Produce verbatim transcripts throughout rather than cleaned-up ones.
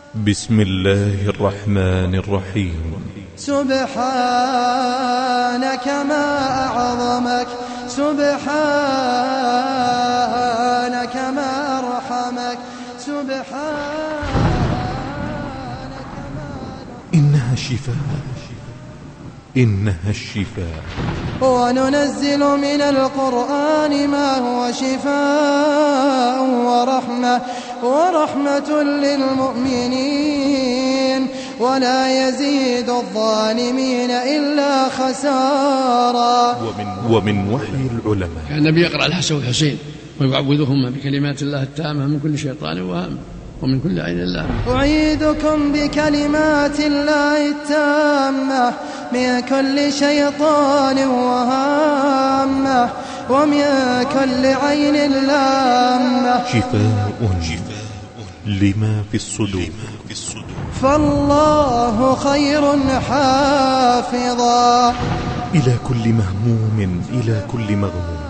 بسم الله الرحمن الرحيم. سبحانك ما أعظمك، سبحانك ما أرحمك، سبحانك ما إنها الشفاء، إنها الشفاء. وننزل من القرآن ما هو شفاء ورحمة ورحمة للمؤمنين ولا يزيد الظالمين إلا خسارا. ومن, ومن وحي العلماء كان النبي يقرأ الحسن والحسين ويعوذهما بكلمات الله التامة من كل شيطان وهم ومن كل عين الله. أعيذكم بكلمات الله التامة من كل شيطان وهامة ومن كل عين لامة. شفاء شفاء لما في الصدور. فالله خير حافظا إلى كل مهموم، إلى كل مغموم،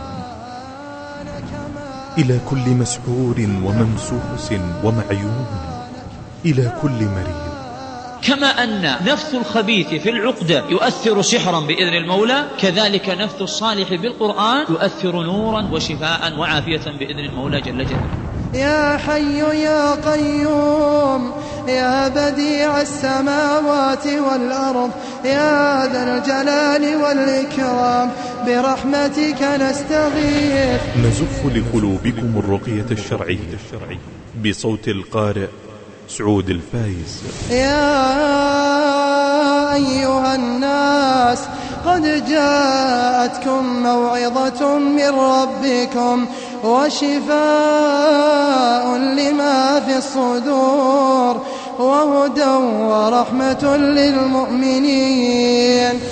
إلى كل مسحور وممسوس ومعيون، إلى كل مريض. كما أن نفث الخبيث في العقدة يؤثر سحرا بإذن المولى، كذلك نفث الصالح بالقرآن يؤثر نورا وشفاء وعافية بإذن المولى جل جلاله. يا حي يا قيوم يا بديع السماوات والأرض يا ذا الجلال والإكرام برحمتك نستغيث. نزف لقلوبكم الرقية الشرعية بصوت القارئ سعود الفايز. يا أيها الناس قد جاءتكم موعظة من ربكم وشفاء لما في الصدور وهدى ورحمة للمؤمنين.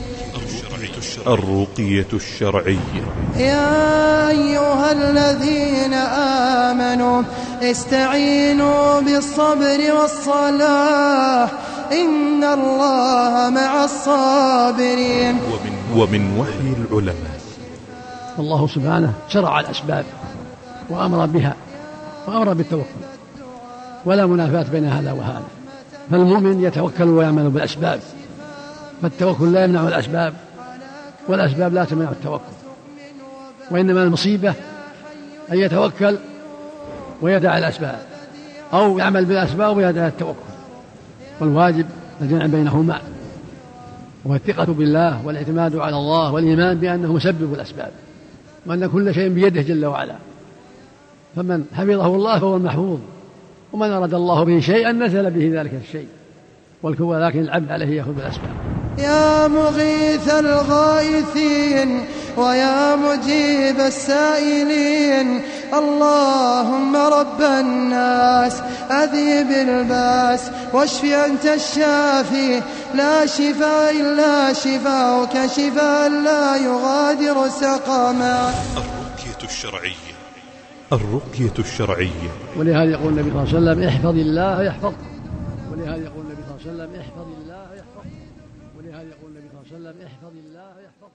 الرقية الشرعية. يا أيها الذين آمنوا استعينوا بالصبر والصلاة إن الله مع الصابرين. ومن, ومن وحي العلماء الله سبحانه شرع الأسباب وأمر بها وأمر بالتوكل ولا منافاة بين هذا وهذا، فالمؤمن يتوكل ويعمل بالأسباب، فالتوكل لا يمنع الأسباب والأسباب لا تمنع التوكل، وإنما المصيبة أن يتوكل ويدع الأسباب أو يعمل بالأسباب ويدع التوكل، والواجب الجمع بينهما والثقة بالله والاعتماد على الله والإيمان بأنه مسبب الأسباب وأن كل شيء بيده جل وعلا، فمن حفظه الله فهو المحفوظ، ومن أراد الله به شيئا نزل به ذلك الشيء، ولكن العبد عليه يأخذ بالأسباب. يا مغيث الغائثين ويا مجيب السائلين اللهم رب الناس أذهب الباس واشف أنت الشافي لا شفاء إلا شفاؤك شفاء لا يغادر سقما. الرقية الشرعية. الرقية الشرعية. ولهذا يقول النبي صلى الله عليه وسلم احفظ الله يحفظك، ولهذا يقول النبي صلى الله عليه وسلم احفظ الله يحفظك، ولهذا يقول النبي صلى الله عليه وسلم احفظ الله يحفظك.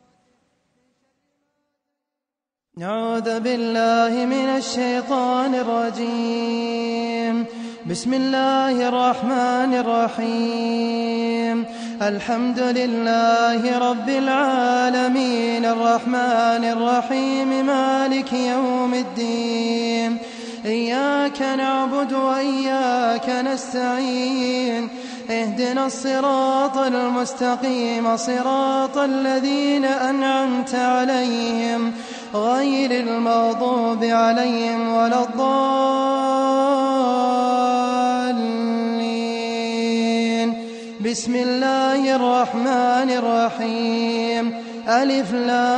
نعوذ بالله من الشيطان الرجيم. بسم الله الرحمن الرحيم. الحمد لله رب العالمين الرحمن الرحيم مالك يوم الدين. إياك نعبد وإياك نستعين اهدنا الصراط المستقيم صراط الذين أنعمت عليهم غير المغضوب عليهم ولا الضالين. بسم الله الرحمن الرحيم. ألف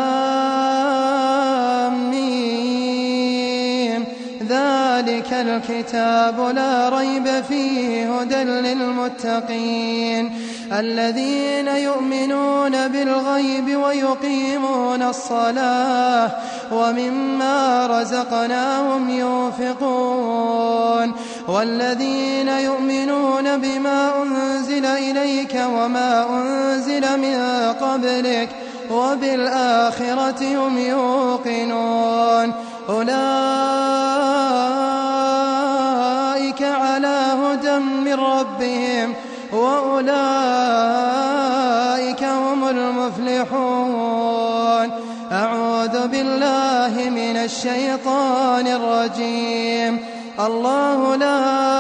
لام ميم ذلك الكتاب لا ريب فيه هدى للمتقين الذين يؤمنون بالغيب ويقيمون الصلاة ومما رزقناهم ينفقون والذين يؤمنون بما أنزل إليك وما أنزل من قبلك وبالآخرة هم يوقنون أولئك على هدى من من ربهم وأولئك هم المفلحون. أعوذ بالله من الشيطان الرجيم. الله لا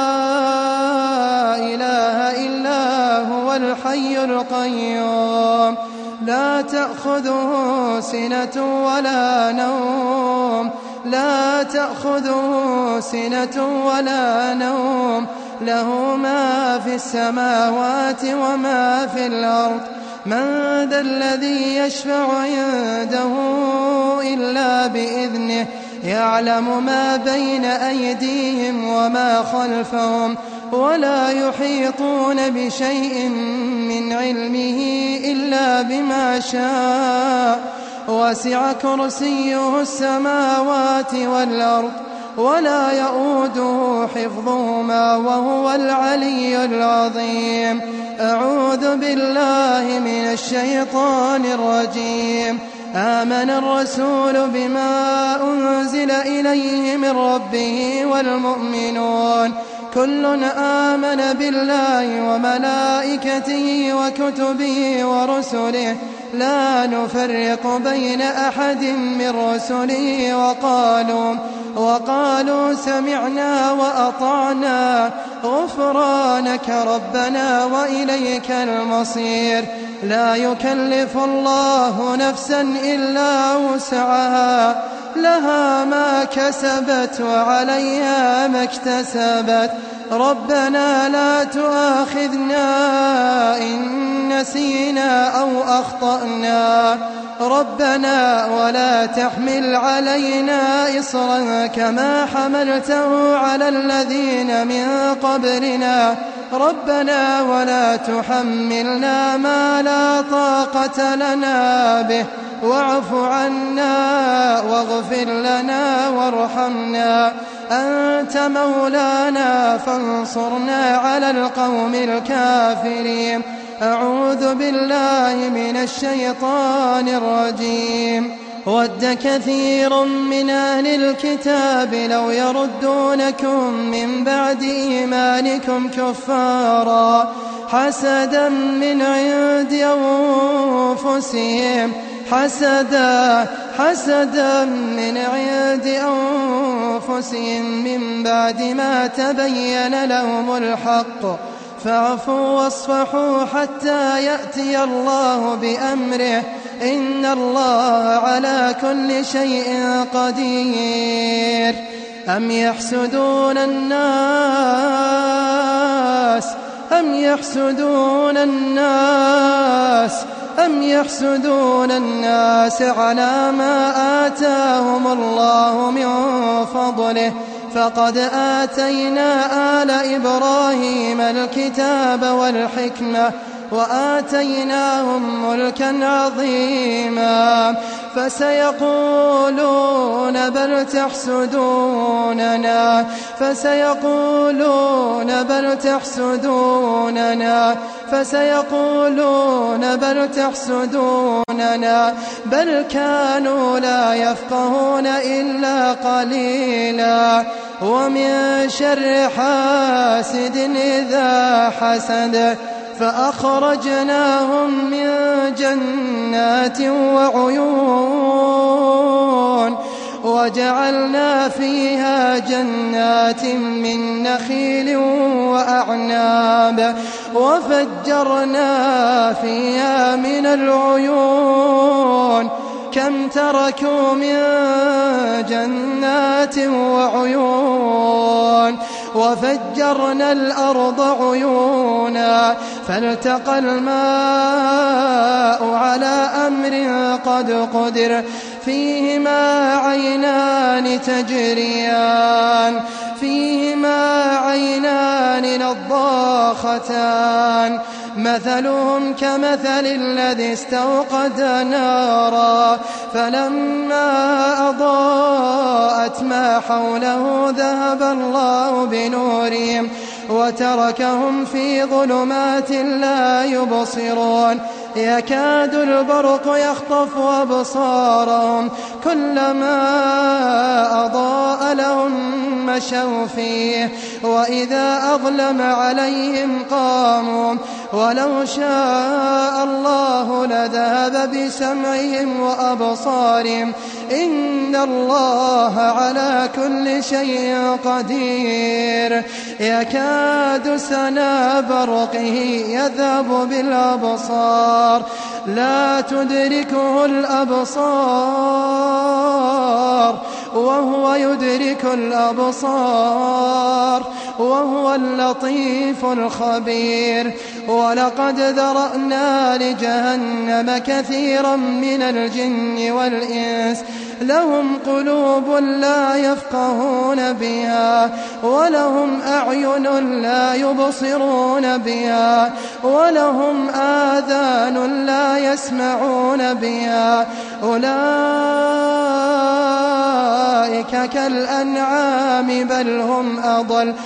إله إلا هو الحي القيوم لا تأخذه سنة ولا نوم لا تأخذه سنة ولا نوم له ما في السماوات وما في الأرض. من ذا الذي يشفع عنده إلا بإذنه يعلم ما بين أيديهم وما خلفهم ولا يحيطون بشيء من علمه إلا بما شاء. وسع كرسيه السماوات والأرض ولا يؤوده حفظهما وهو العلي العظيم. أعوذ بالله من الشيطان الرجيم. آمن الرسول بما أنزل إليه من ربه والمؤمنون كل آمن بالله وملائكته وكتبه ورسله لا نفرق بين أحد من رسله وقالوا وقالوا سمعنا وأطعنا غفرانك ربنا وإليك المصير. لا يكلف الله نفسا إلا وسعها لها ما كسبت وعليها ما اكتسبت. ربنا لا تؤاخذنا إن نسينا أو أخطأنا ربنا ولا تحمل علينا إصرا كما حملته على الذين من قبلنا ربنا ولا تحملنا ما لا طاقة لنا به واعف عنا واغفر لنا وارحمنا أنت مولانا فانصرنا على القوم الكافرين. أعوذ بالله من الشيطان الرجيم. ود كثير من أهل الكتاب لو يردونكم من بعد إيمانكم كفارا حسدا من عند أنفسهم حسدا حسدا من عند أنفسهم من بعد ما تبين لهم الحق فاعفوا واصفحوا حتى يأتي الله بأمره إن الله على كل شيء قدير. أم يحسدون الناس أم يحسدون الناس أم يحسدون الناس على ما آتاهم الله من فضله فقد آتينا آل إبراهيم الكتاب والحكمة وآتيناهم ملكا عظيما فسيقولون بل تحسدوننا فسيقولون بل تحسدوننا فسيقولون بل تحسدوننا بل كانوا لا يفقهون إلا قليلا. ومن شر حاسد إذا حسد فأخرجناهم من جنات وعيون وجعلنا فيها جنات من نخيل وأعناب وفجرنا فيها من العيون كم تركوا من جنات وعيون وفجرنا الأرض عيونا فالتقى الماء على أمر قد قدر فيهما عينان تجريان فيهما عينان نضاختان مثلهم كمثل الذي استوقد نارا فلما أضاءت ما حوله ذهب الله بنورهم وتركهم في ظلمات لا يبصرون. يكاد البرق يخطف أبصارهم كلما أضاء لهم مشوا فيه وإذا أظلم عليهم قاموا ولو شاء الله لذهب بسمعهم وأبصارهم إن الله على كل شيء قدير يكاد سنا برقه يذهب بالأبصار لا تدركه الأبصار وهو يدرك الأبصار وهو اللطيف الخبير ولقد ذرأنا لجهنم كثيرا من الجن والإنس لهم قلوب لا يفقهون بها ولهم أعين لا يبصرون بها ولهم آذان لا يسمعون بها أولئك كالأنعام بل هم أضل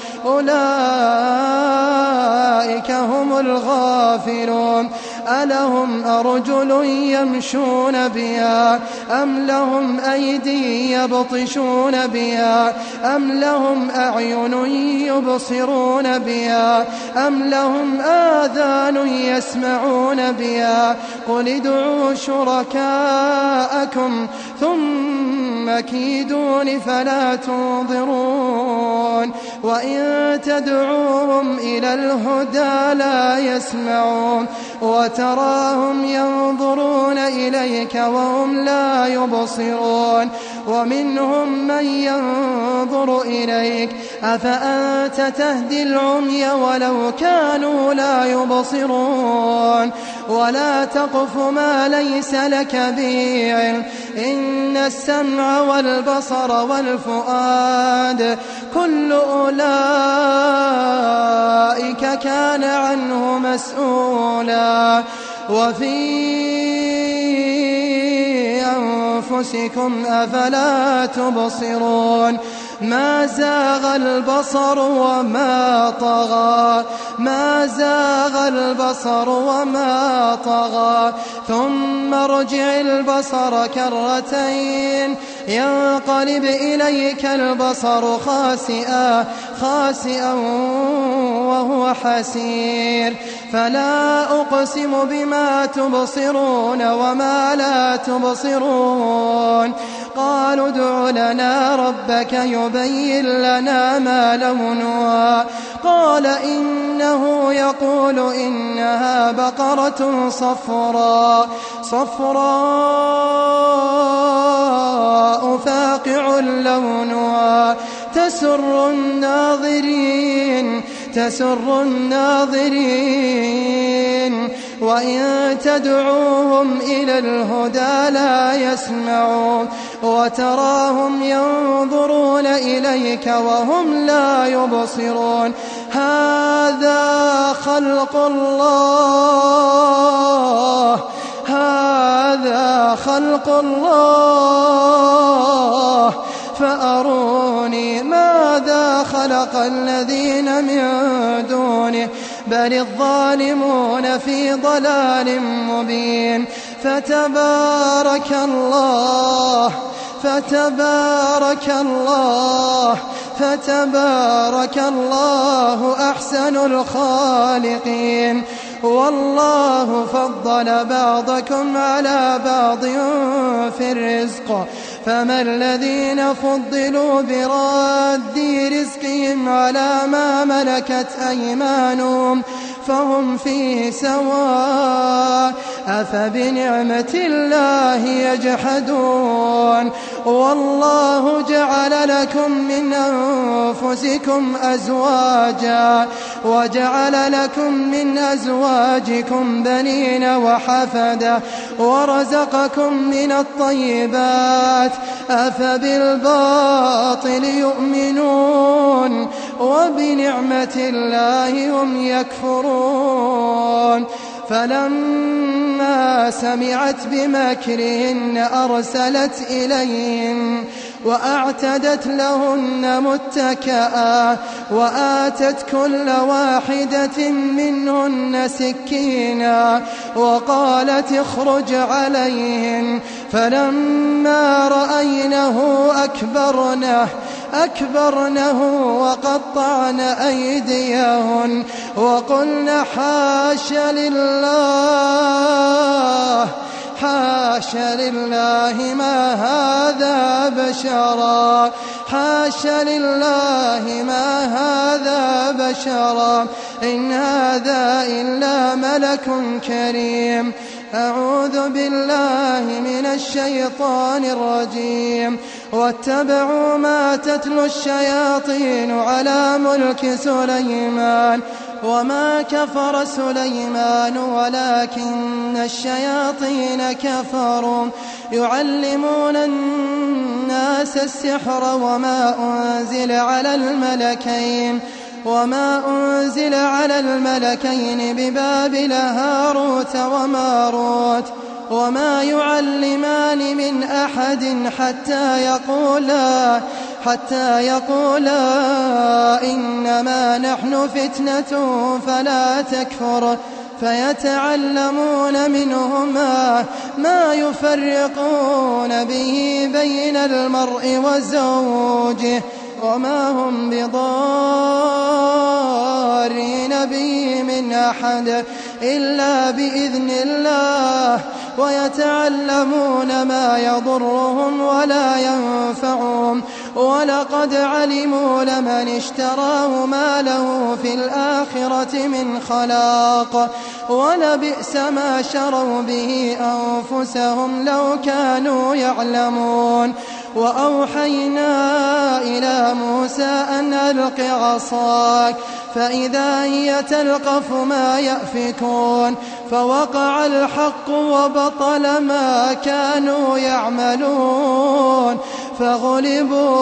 أولئك هم الغافلون ألهم أرجل يمشون بها أم لهم أيدي يبطشون بها أم لهم أعين يبصرون بها أم لهم آذان يسمعون بها قل ادعوا شركاءكم ثم كيدون فلا تنظرون وإن تدعوهم إلى الهدى لا يسمعون وتراهم ينظرون إليك وهم لا يبصرون ومنهم من ينظر إليك أفأنت تهدي العمي ولو كانوا لا يبصرون ولا تقف ما ليس لك به علم إن السمع والبصر والفؤاد كل أولئك كان عنه مسؤولا وفي أنفسكم أفلا تبصرون ما زاغ البصر وما طغى ما زاغ البصر وما طغى ثم ارجع البصر كرتين ينقلب إليك البصر خاسئا خاسئا وهو حسير فلا أقسم بما تبصرون وما لا تبصرون قالوا ادع لنا ربك يبين لنا ما لونها قال إنه يقول إنها بقرة صفراء صفراء فاقع لونها تسر الناظرين تسر الناظرين وإن تدعوهم إلى الهدى لا يسمعون وتراهم ينظرون إليك وهم لا يبصرون هذا خلق الله هذا خلق الله فأروني ماذا خلق الذين من دونه بل الظالمون في ضلال مبين فتبارك الله فتبارك الله فتبارك الله أحسن الخالقين والله فضل بعضكم على بعض في الرزق فما الذين فضلوا براد رزقهم على ما ملكت أيمانهم فهم فيه سواء أفبنعمة الله يجحدون والله جعل لكم من أنفسكم أزواجا وجعل لكم من أزواجكم بنين وحفدة ورزقكم من الطيبات أفبالباطل يؤمنون وبنعمة الله هم يكفرون فلما فلما سمعت بمكرهن أرسلت إليهن وأعتدت لهن متكئا وآتت كل واحدة منهن سكينا وقالت اخرج عليهن فلما رأينه أكبرنه أكبرنه وقطعن أيديهن وقلن حاش لله حاش لله ما هذا بشرا حاش لله ما هذا بشرا إن هذا إلا ملك كريم. أعوذ بالله من الشيطان الرجيم. واتبعوا ما تتلو الشياطين على ملك سليمان وما كفر سليمان ولكن الشياطين كفروا يعلمون الناس السحر وما أنزل على الملكين وما أنزل على الملكين ببابل هاروت وماروت وما يعلمان من أحد حتى يقولا حتى يقولا إنما نحن فتنة فلا تكفر فيتعلمون منهما ما يفرقون به بين المرء وزوجه وما هم بضارين به من أحد إلا بإذن الله ويتعلمون ما يضرهم ولا ينفعهم ولقد علموا لمن اشتراه ما له في الآخرة من خلاق ولبئس ما شروا به أنفسهم لو كانوا يعلمون. وأوحينا إلى موسى أن ألق عصاك فإذا هي تلقف ما يأفكون فوقع الحق وبطل ما كانوا يعملون فغلبوا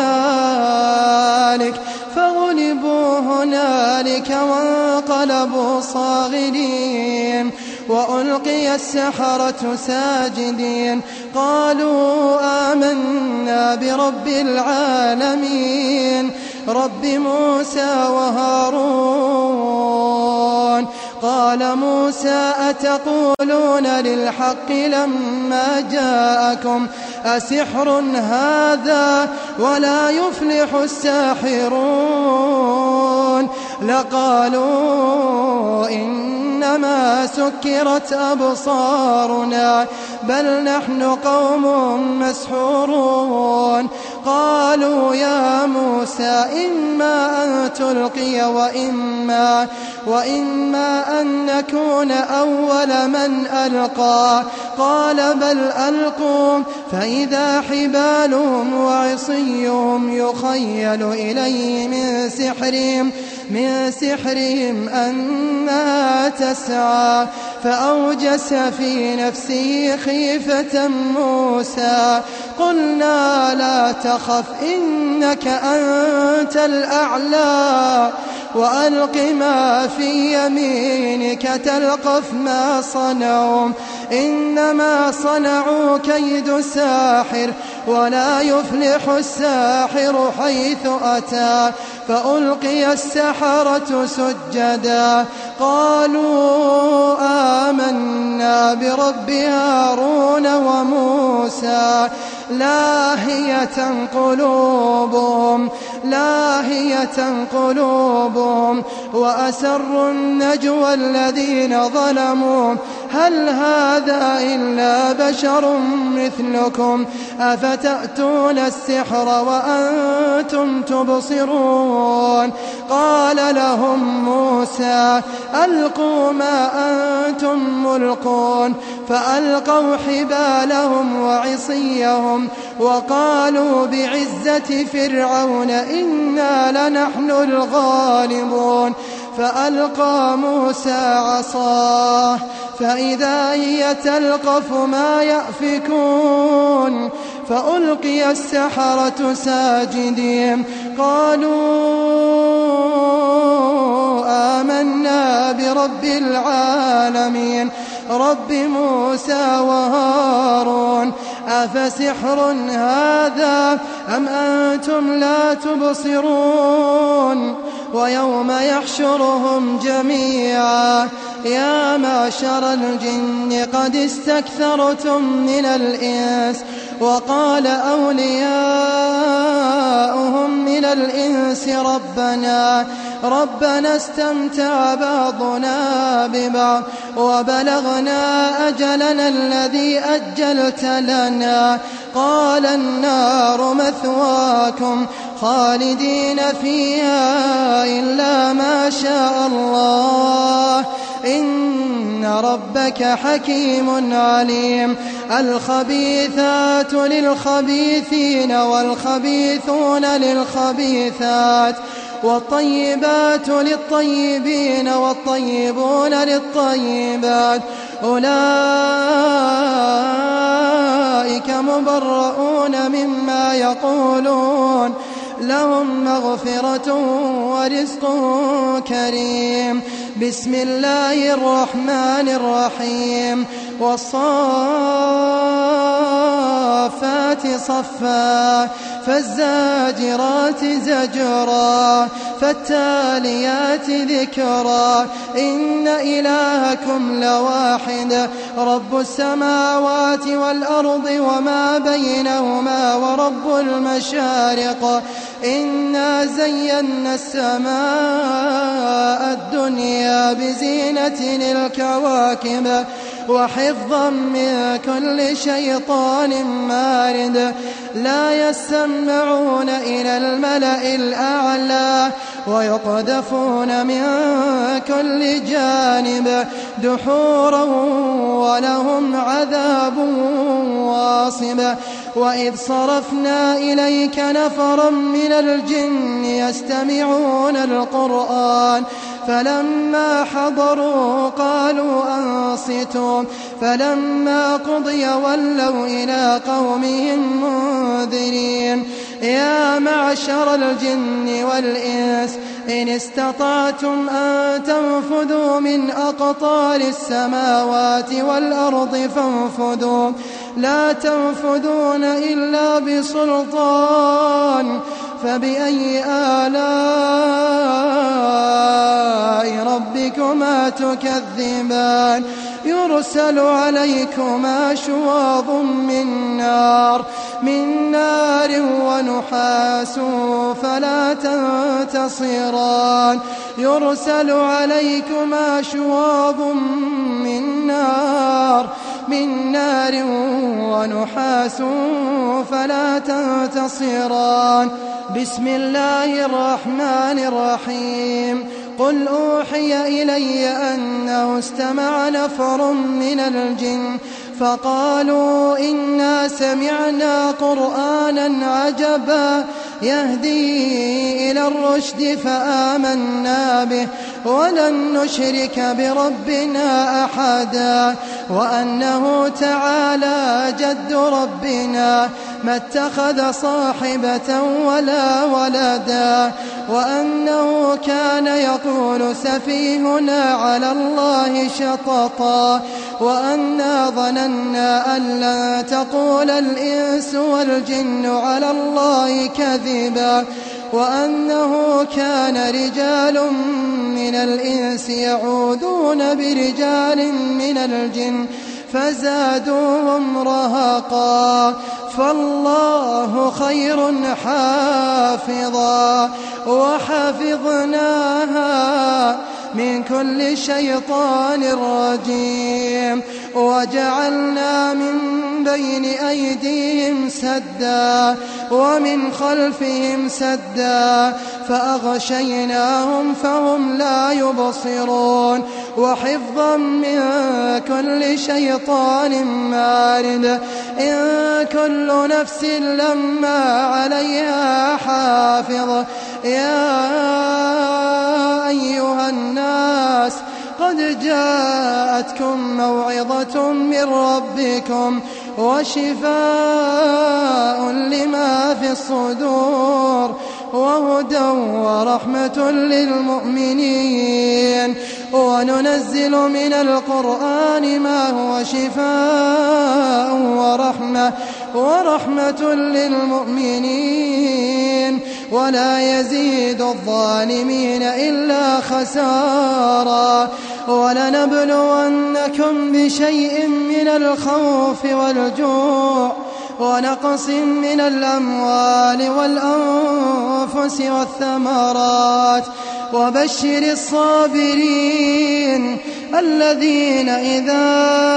هنالك فغلبوا هنالك وانقلبوا صاغرين وألقي السحرة ساجدين قالوا آمنا برب العالمين رب موسى وهارون. قال موسى أتقولون للحق لما جاءكم أسحر هذا ولا يفلح الساحرون لقالوا إنما سكرت أبصارنا بل نحن قوم مسحورون. قالوا يا موسى إما أن تلقي وإما, وإما أن نكون أول من ألقى قال بل ألقوا فإذا حبالهم وعصيهم يخيل إليه من سحرهم من سحرهم أنها تسعى فأوجس في نفسه خيفة موسى قلنا لا تخف إنك أنت الأعلى وألق ما في يمينك تلقف ما صنعوا إنما صنعوا كيد ساحر ولا يفلح الساحر حيث أتى. فألقي السحرة سجدا قالوا آمنا برب هارون وموسى لاهية قلوبهم لاهية قلوبهم وأسروا النجوى الذين ظلموا هل هذا إلا بشر مثلكم أفتأتون السحر وأنتم تبصرون. قال لهم موسى ألقوا ما أنتم ملقون فألقوا حبالهم وعصيهم وقالوا بعزة فرعون إنا لنحن الغالبون. فألقى موسى عصاه فإذا هي تلقف ما يأفكون فألقي السحرة ساجدين قالوا آمنا برب العالمين رب موسى وهارون أفسحر هذا أم أنتم لا تبصرون ويوم يحشرهم جميعا يا معشر الجن قد استكثرتم من الإنس وقال أولياؤهم من الإنس ربنا ربنا استمتع بعضنا ببعض وبلغنا أجلنا الذي أجلت لنا قال النار مثواكم خالدين فيها إلا ما شاء الله إن ربك حكيم عليم الخبيثات للخبيثين والخبيثون للخبيثات والطيبات للطيبين والطيبون للطيبات أولئك مبرؤون مما يقولون لهم مغفرة ورزق كريم بسم الله الرحمن الرحيم والصافات صفا فالزاجرات زجرا فالتاليات ذكرا إن إلهكم لواحد رب السماوات والأرض وما بينهما ورب المشارق إنا زينا السماء الدنيا بزينة الكواكب وحفظا من كل شيطان مارد لا يسمعون إلى الملأ الأعلى ويقذفون من كل جانب دحورا ولهم عذاب واصب وإذ صرفنا إليك نفرا من الجن يستمعون القرآن فلما حضروا قالوا أنصتوا فلما قضي ولوا إلى قومهم منذرين يا معشر الجن والإنس إن استطعتم أن تنفذوا من أقطار السماوات والأرض فانفذوا لا تنفذون إلا بسلطان فبأي آلاء ربكما تكذبان يرسل عليكما شواظ من نار من نار ونحاس فلا تنتصران يرسل عليكما شواظ من نار من نار ونحاس فلا تنتصران بسم الله الرحمن الرحيم قل أوحي إلي أنه استمع نفر من الجن فقالوا إنا سمعنا قرآنا عجبا يهدي إلى الرشد فآمنا به ولن نشرك بربنا أحدا وأنه تعالى جد ربنا ما اتخذ صاحبة ولا ولدا وأنه كان يقول سفيهنا على الله شططا وأنا ظننا أن لن تقول الإنس والجن على الله كذبا وأنه كان رجال من الإنس يعوذون برجال من الجن فزادوهم رهقا فالله خير حافظا وحفظناها من كل شيطان رجيم وجعلنا من بين أيديهم سدا ومن خلفهم سدا فأغشيناهم فهم لا يبصرون وحفظا من كل شيطان مارد إن كل نفس لما عليها حافظ يا أيها الناس قد جاءتكم موعظة من ربكم وشفاء لما في الصدور وهدى ورحمة للمؤمنين وننزل من القرآن ما هو شفاء ورحمة ورحمة للمؤمنين ولا يزيد الظالمين إلا خسارا. ولنبلونكم بشيء من الخوف والجوع ونقص من الأموال والأنفس والثمرات وبشر الصابرين الذين إذا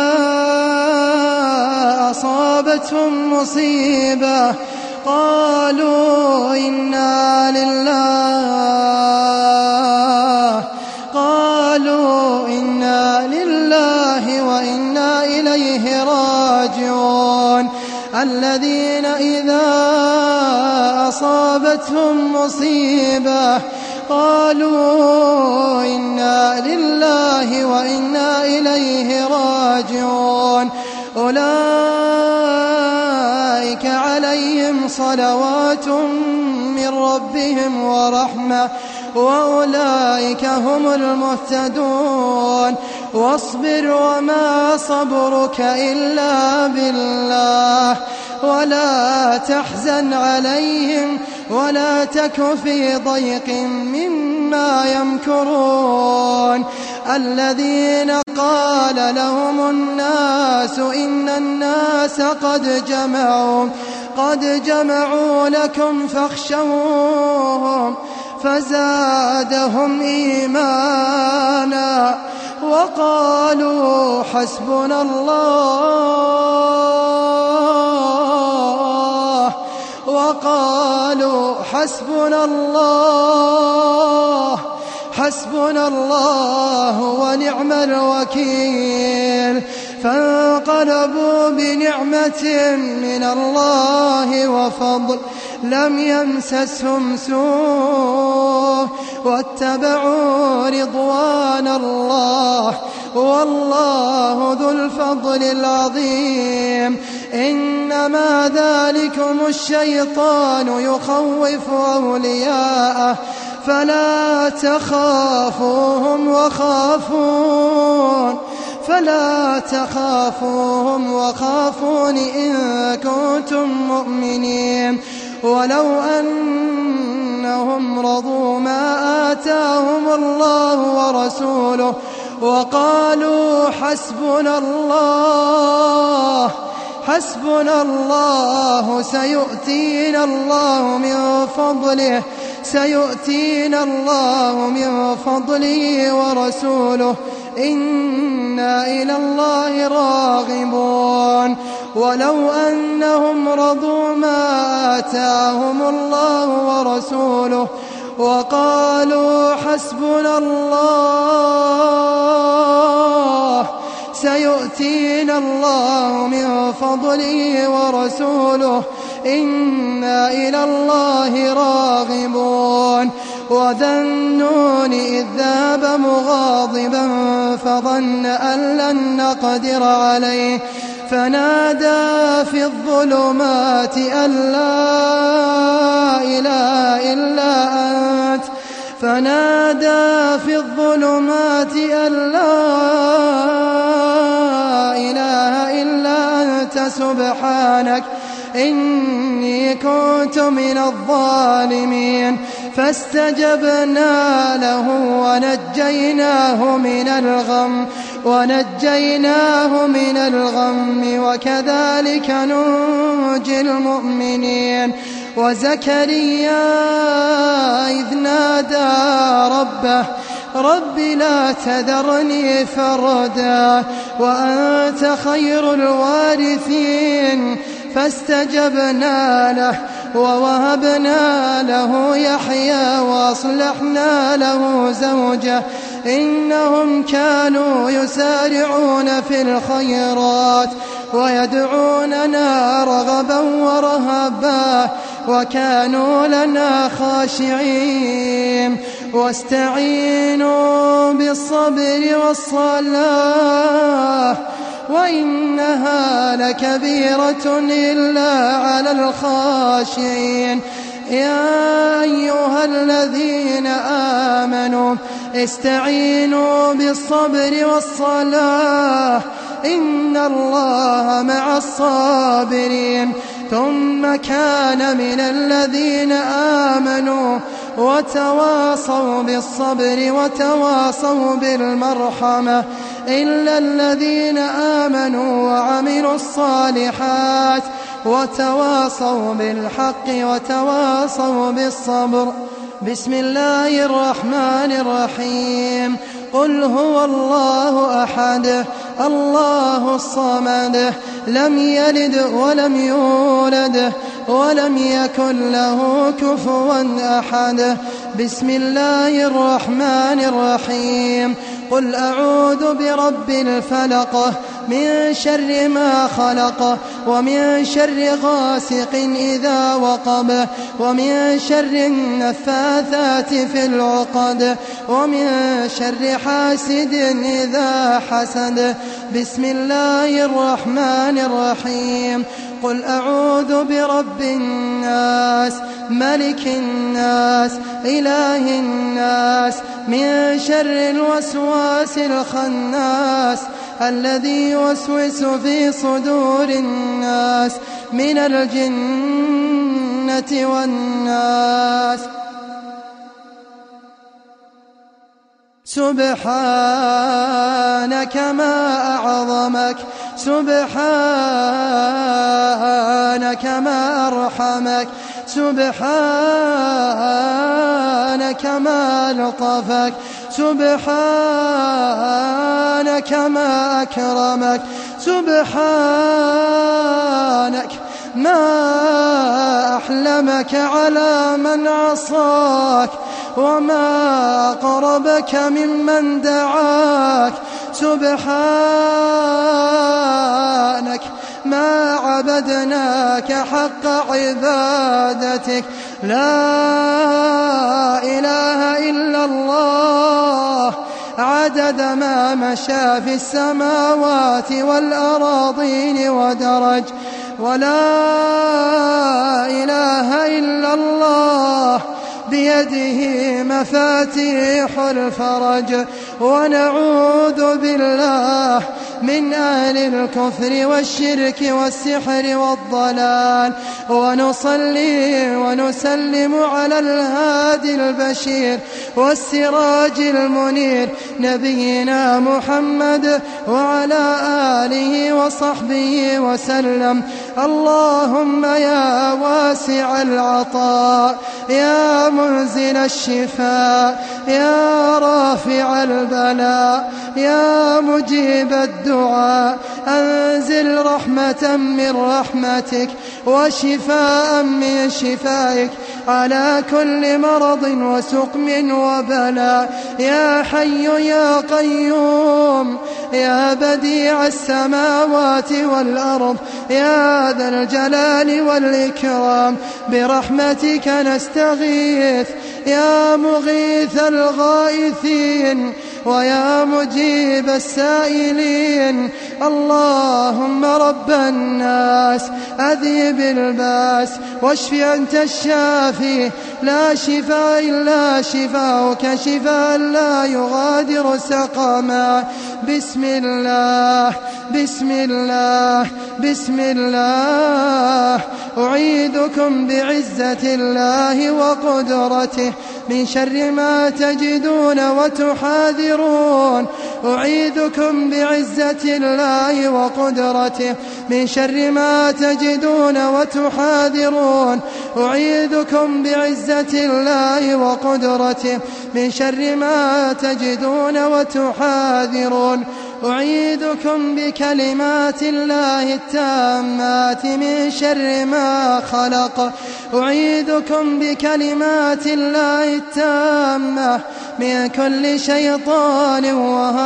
أصابتهم مصيبة قالوا إنا لله قالوا إنا لله وإنا إليه راجعون. الذين إذا أصابتهم مصيبة قالوا إنا لله وإنا إليه راجعون. أولئك عليهم صلوات من ربهم ورحمة وأولئك هم المهتدون. واصبر وما صبرك إلا بالله ولا تحزن عليهم ولا تك في ضيق مما يمكرون. الذين قال لهم الناس إن الناس قد جمعوا قد جمعوا لكم فاخشوهم فزادهم إيمانا وقالوا حسبنا الله وقالوا حسبنا الله حسبنا الله ونعم الوكيل. فانقلبوا بنعمة من الله وفضل لم يمسسهم سوء واتبعوا رضوان الله والله ذو الفضل العظيم. إنما ذلكم الشيطان يخوف أولياءه فلا تخافوهم وخافون فلا تخافوهم وخافون إن كنتم مؤمنين. ولو أنهم رضوا ما آتاهم الله ورسوله وقالوا حسبنا الله حسبنا الله سيؤتينا الله من فضله سيؤتينا الله من فضله ورسوله إنا إلى الله راغبون. ولو أنهم رضوا ما آتاهم الله ورسوله وقالوا حسبنا الله سيؤتينا الله من فضله ورسوله إنا إلى الله راغبون. وذا النون إذ ذهب مغاضبا فظن أن لن نقدر عليه فنادى في الظلمات أن لا إله إلا أنت فنادى في الظلمات أن لا إله إلا أنت سبحانك إني كنت من الظالمين. فاستجبنا له ونجيناه من الغم ونجيناه من الغم وكذلك ننجي المؤمنين. وزكريا إذ نادى ربه رب لا تذرني فردا وأنت خير الوارثين فاستجبنا له ووهبنا له يحيى وأصلحنا له زوجه إنهم كانوا يسارعون في الخيرات ويدعوننا رغبا ورهبا وكانوا لنا خاشعين. واستعينوا بالصبر والصلاة وإنها لكبيرة إلا على الخاشعين. يا أيها الذين آمنوا استعينوا بالصبر والصلاة إن الله مع الصابرين. ثم كان من الذين آمنوا وتواصوا بالصبر وتواصوا بالمرحمة إلا الذين آمنوا وعملوا الصالحات وتواصوا بالحق وتواصوا بالصبر. بسم الله الرحمن الرحيم. قل هو الله أحد الله الصمد لم يلد ولم يولد ولم يكن له كفوا أحد. بسم الله الرحمن الرحيم. قل أعوذ برب الفلق من شر ما خلق ومن شر غاسق إذا وقب ومن شر النفاثات في العقد ومن شر حاسد إذا حسد. بسم الله الرحمن الرحيم. قل أعوذ برب الناس ملك الناس إله الناس من شر الوسواس الخناس الذي يوسوس في صدور الناس من الجنة والناس. سبحانك ما أعظمك سبحانك ما أرحمك سبحانك ما لطفك سبحانك ما أكرمك سبحانك ما أحلمك على من عصاك وما أقربك ممن دعاك سبحانك ما عبدناك حق عبادتك. لا إله إلا الله عدد ما مشى في السماوات والأراضين ودرج. ولا إله إلا الله بيده مفاتيح الفرج. ونعوذ بالله من أهل الكفر والشرك والسحر والضلال. ونصلي ونسلم على الهادي البشير والسراج المنير نبينا محمد وعلى آله وصحبه وسلم. اللهم يا واسع العطاء يا منزل الشفاء يا رافع البلاء يا مجيب الدعاء أنزل رحمة من رحمتك وشفاء من شفائك على كل مرض وسقم وبلاء. يا حي يا قيوم يا بديع السماوات والأرض يا ذا الجلال والإكرام برحمتك نستغيث يا مغيث الغائثين ويا مجيب السائلين. اللهم رب الناس أذهب الباس واشف أنت الشافي لا شفاء إلا شفاؤك شفاء لا يغادر سقما. بسم الله بسم الله بسم الله. أعيذكم بعزة الله وقدرته من شر ما تجدون وتحاذرون. أعيذكم بعزة الله وقدرته من شر ما تجدون وتحاذرون. أعيذكم بعزة الله وقدرته من شر ما تجدون وتحاذرون. أعيذكم بكلمات الله التامات من شر ما خلق. أعيذكم بكلمات الله التامة من كل شيطان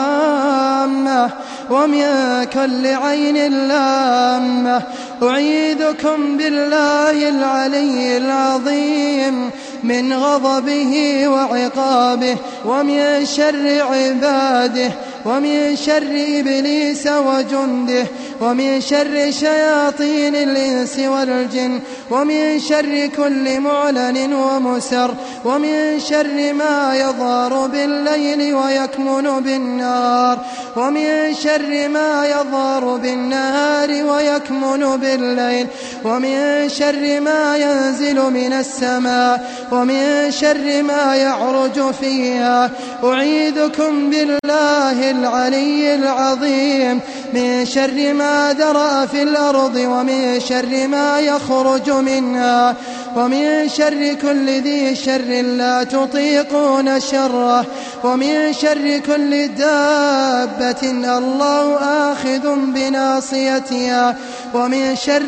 وهامة ومن كل عين لامة. أعيذكم بالله العلي العظيم من غضبه وعقابه ومن شر عباده ومن شر إبليس وجنده ومن شر شياطين الإنس والجن ومن شر كل معلن ومسر ومن شر ما يظهر بالليل ويكمن بالنهار ومن شر ما يظهر بالنهار ويكمن بالليل ومن شر ما ينزل من السماء ومن شر ما يعرج فيها. أعيذكم بالله العلي العظيم من شر ما ذرأ في الأرض ومن شر ما يخرج منها ومن شر كل ذي شر لا تطيقون شره ومن شر كل دابة الله آخذ بناصيتها ومن شر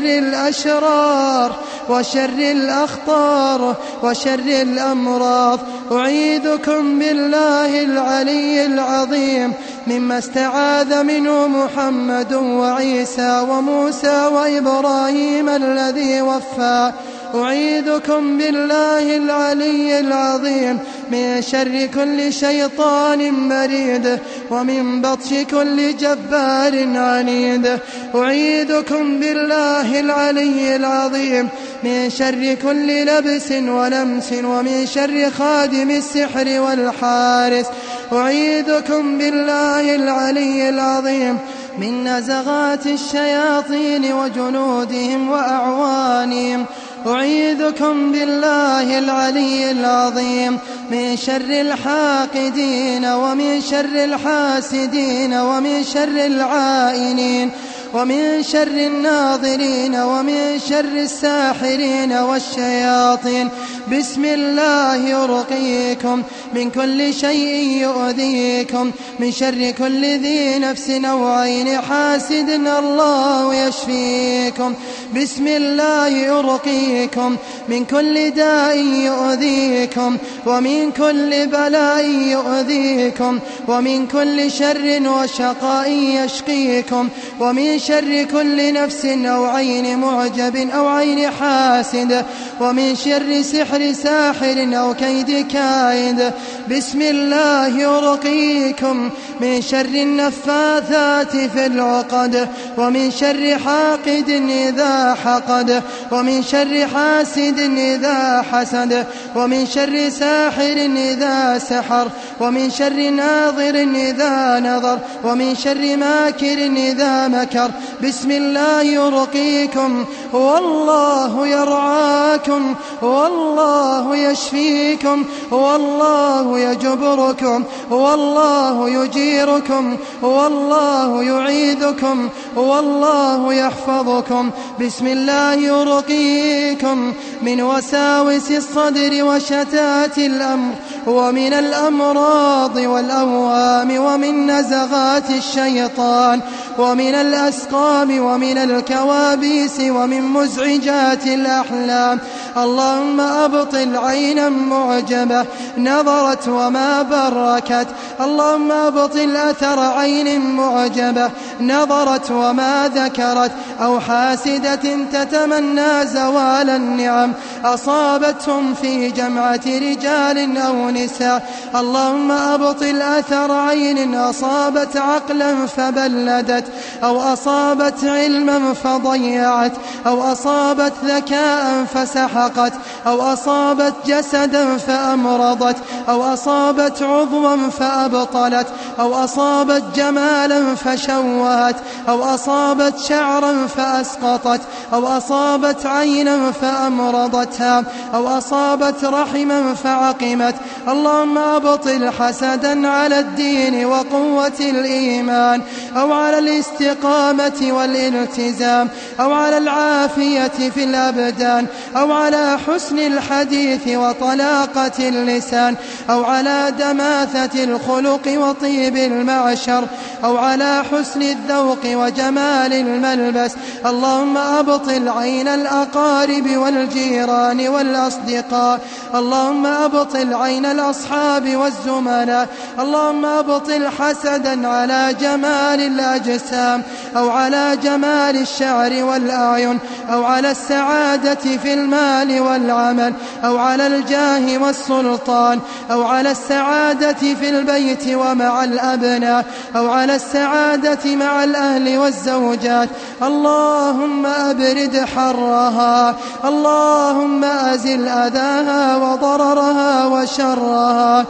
الأشرار وشر الأخطار وشر الأمراض. أعيذكم بالله العلي العظيم مما استعاذ منه محمد وعيسى وموسى وإبراهيم الذي وفى. أعيذكم بالله العلي العظيم من شر كل شيطان مريد ومن بطش كل جبار عنيد. أعيذكم بالله العلي العظيم من شر كل لبس ولمس ومن شر خادم السحر والحارس. أعيذكم بالله العلي العظيم من نزغات الشياطين وجنودهم وأعوانهم. أعيذكم بالله العلي العظيم من شر الحاقدين ومن شر الحاسدين ومن شر العائنين ومن شر الناظرين ومن شر الساحرين والشياطين. بسم الله أرقيكم من كل شيء يؤذيكم من شر كل ذي نفس أو عين حاسد الله يشفيكم. بسم الله أرقيكم من كل داء يؤذيكم ومن كل بلاء يؤذيكم ومن كل شر وشقاء يشقيكم ومن شر كل نفس أو عين معجب أو عين حاسد ومن شر سحر ساحر أو كيد كائد. بسم الله أرقيكم من شر النفاثات في العقد ومن شر حاقد إذا حقد ومن شر حاسد إذا حسد ومن شر ساحر إذا سحر ومن شر ناظر إذا نظر ومن شر ماكر إذا مكر. بسم الله أرقيكم والله يرعاكم والله يشفيكم والله يجبركم والله يجيركم والله يعيذكم والله يحفظكم. بسم الله أرقيكم من وساوس الصدر وشتات الأمر ومن الأمراض والأوهام ومن نزغات الشيطان ومن الأسقام ومن الكوابيس ومن مزعجات الأحلام. اللهم أبطل عينا معجبة نظرت وما بركت. اللهم أبطل أثر عين معجبة نظرت وما ذكرت أو حاسدة تتمنى زوال النعم أصابتهم في جمعة رجال أو نساء. اللهم أبطل أثر عين أصابت عقلا فبلدت أو أصابت علما فضيعت أو أصابت ذكاء فسحقت أو أصابت جسدا فأمرضت أو أصابت عضوا فأبطلت أو أصابت جمالا فشوهت أو أصابت شعرا فأسقطت أو أصابت عينا فأمرضتها أو أصابت رحما فعقمت. اللهم أبطل حسدا على الدين وقوة الإيمان أو على الاستقامة والالتزام أو على العافية في الأبدان أو على حسن الحديث وطلاقة اللسان أو على دماثة الخلق وطيب المعشر أو على حسن الذوق وجمال الملبس. اللهم أبطل عين الأقارب والجيران والأصدقاء. اللهم أبطل عين الأصحاب والزملاء. اللهم أبطل حسدا على جمال الأجسام أو على جمال الشعر والأعين أو على السعادة في المال المال والعمل أو على الجاه والسلطان أو على السعادة في البيت ومع الأبناء أو على السعادة مع الأهل والزوجات. اللهم أبرد حرها، اللهم أزل أذاها وضررها وشرها،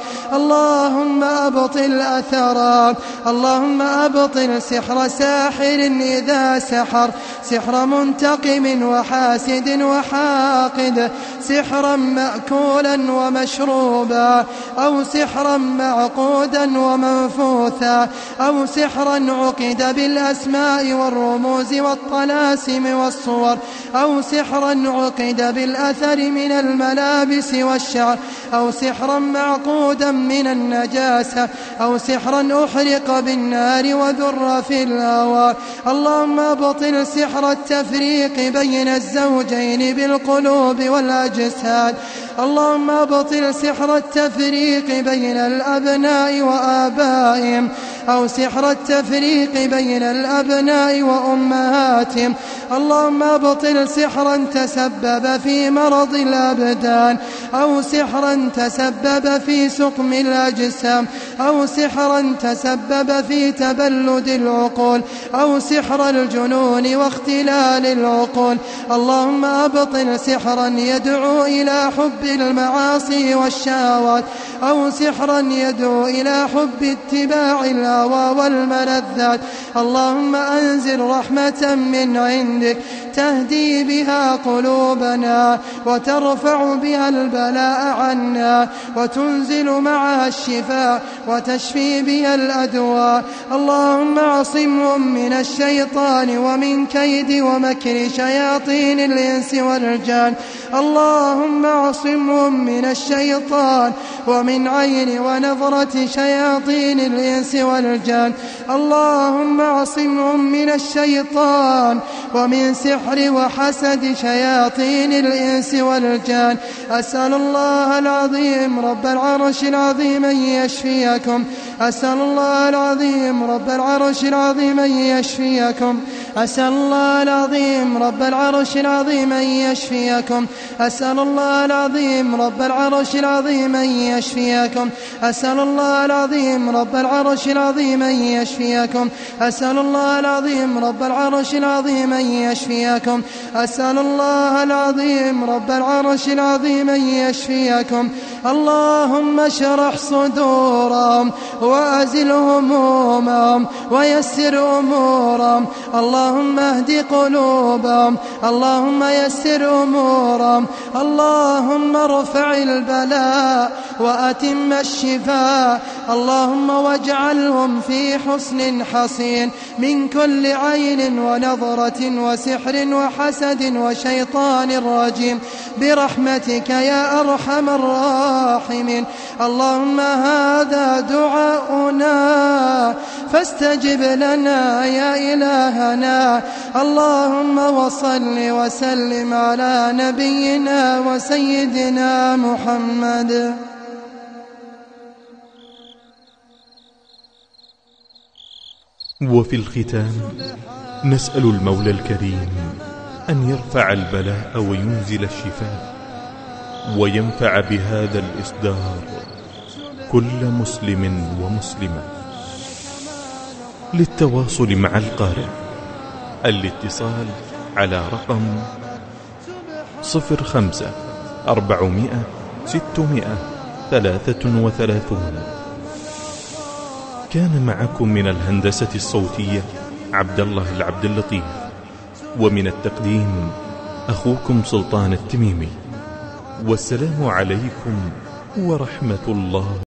اللهم أبطل أثرها، اللهم أبطل سحر ساحر إذا سحر، سحر منتقم وحاسد وحاقد، سحرا مأكولا ومشروبا، أو سحرا معقودا ومنفوثا، أو سحرا عقد بالأسماء والرموز والطلاسم والصور، أو سحرا عقد بالأثر من الملابس والشعر، أو سحرا معقودا من النجاسة، أو سحرا أحرق بالنار وذر في الهواء. اللهم أبطل سحر التفريق بين الزوجين بالقلوب والأجساد، اللهم أبطل سحر التفريق بين الأبناء وآبائهم، أو سحر التفريق بين الأبناء وأمهاتهم. اللهم أبطل سحرا تسبب في مرض الأبدان، أو سحرا تسبب في سقم الأجسام، أو سحرا تسبب في تبلد العقول، أو سحر الجنون واختلال العقول. اللهم أبطل سحرا يدعو إلى حب المعاصي والشهوات، أو سحرا يدعو إلى حب اتباع الهوى والملذات. اللهم أنزل رحمة من عندك تهدي بها قلوبنا وترفع بها البلاء عنا، وتنزل معها الشفاء وتشفي بها الأدواء. اللهم اعصمهم من الشيطان ومن كيد ومكر شياطين الإنس والجان. اللهم اعصمهم من الشيطان ومن عين ونظرة شياطين الإنس والجان. اللهم اعصمهم من الشيطان ومن سحر وحسد شياطين الإنس والجان. أسأل الله العظيم رب العرش العظيم أن يشفيكم، أسأل الله العظيم رب العرش العظيم أن يشفيكم، أسأل الله العظيم رب العرش العظيم أن يشفيكم، أسأل الله العظيم رب العرش العظيم أن يشفيكم، أسأل الله العظيم رب العرش العظيم أن يشفيكم، أسأل الله العظيم رب العرش العظيم أن يشفيكم، أسأل الله العظيم رب العرش العظيم أن يشفيكم. اللهم اشرح صدورهم وأزل همومهم ويسر أمورهم، اللهم اهد قلوبهم، اللهم يسر أمورهم، اللهم ارفع البلاء وأتم الشفاء، اللهم واجعلهم في حسن حصين من كل عين ونظرة وسحر وحسد وشيطان رجيم برحمتك يا أرحم الراحمين. اللهم هذا دعاؤنا فاستجب لنا يا إلهنا. اللهم وصل وسلم على نبينا وسيدنا محمد. وفي الختام نسأل المولى الكريم أن يرفع البلاء وينزل الشفاء، وينفع بهذا الإصدار كل مسلم ومسلمة. للتواصل مع القارئ الاتصال على رقم صفر خمسة أربعمائة ستمائة ثلاثة وثلاثون. كان معكم من الهندسة الصوتية عبد الله العبد اللطيف، ومن التقديم أخوكم سلطان التميمي. والسلام عليكم ورحمة الله.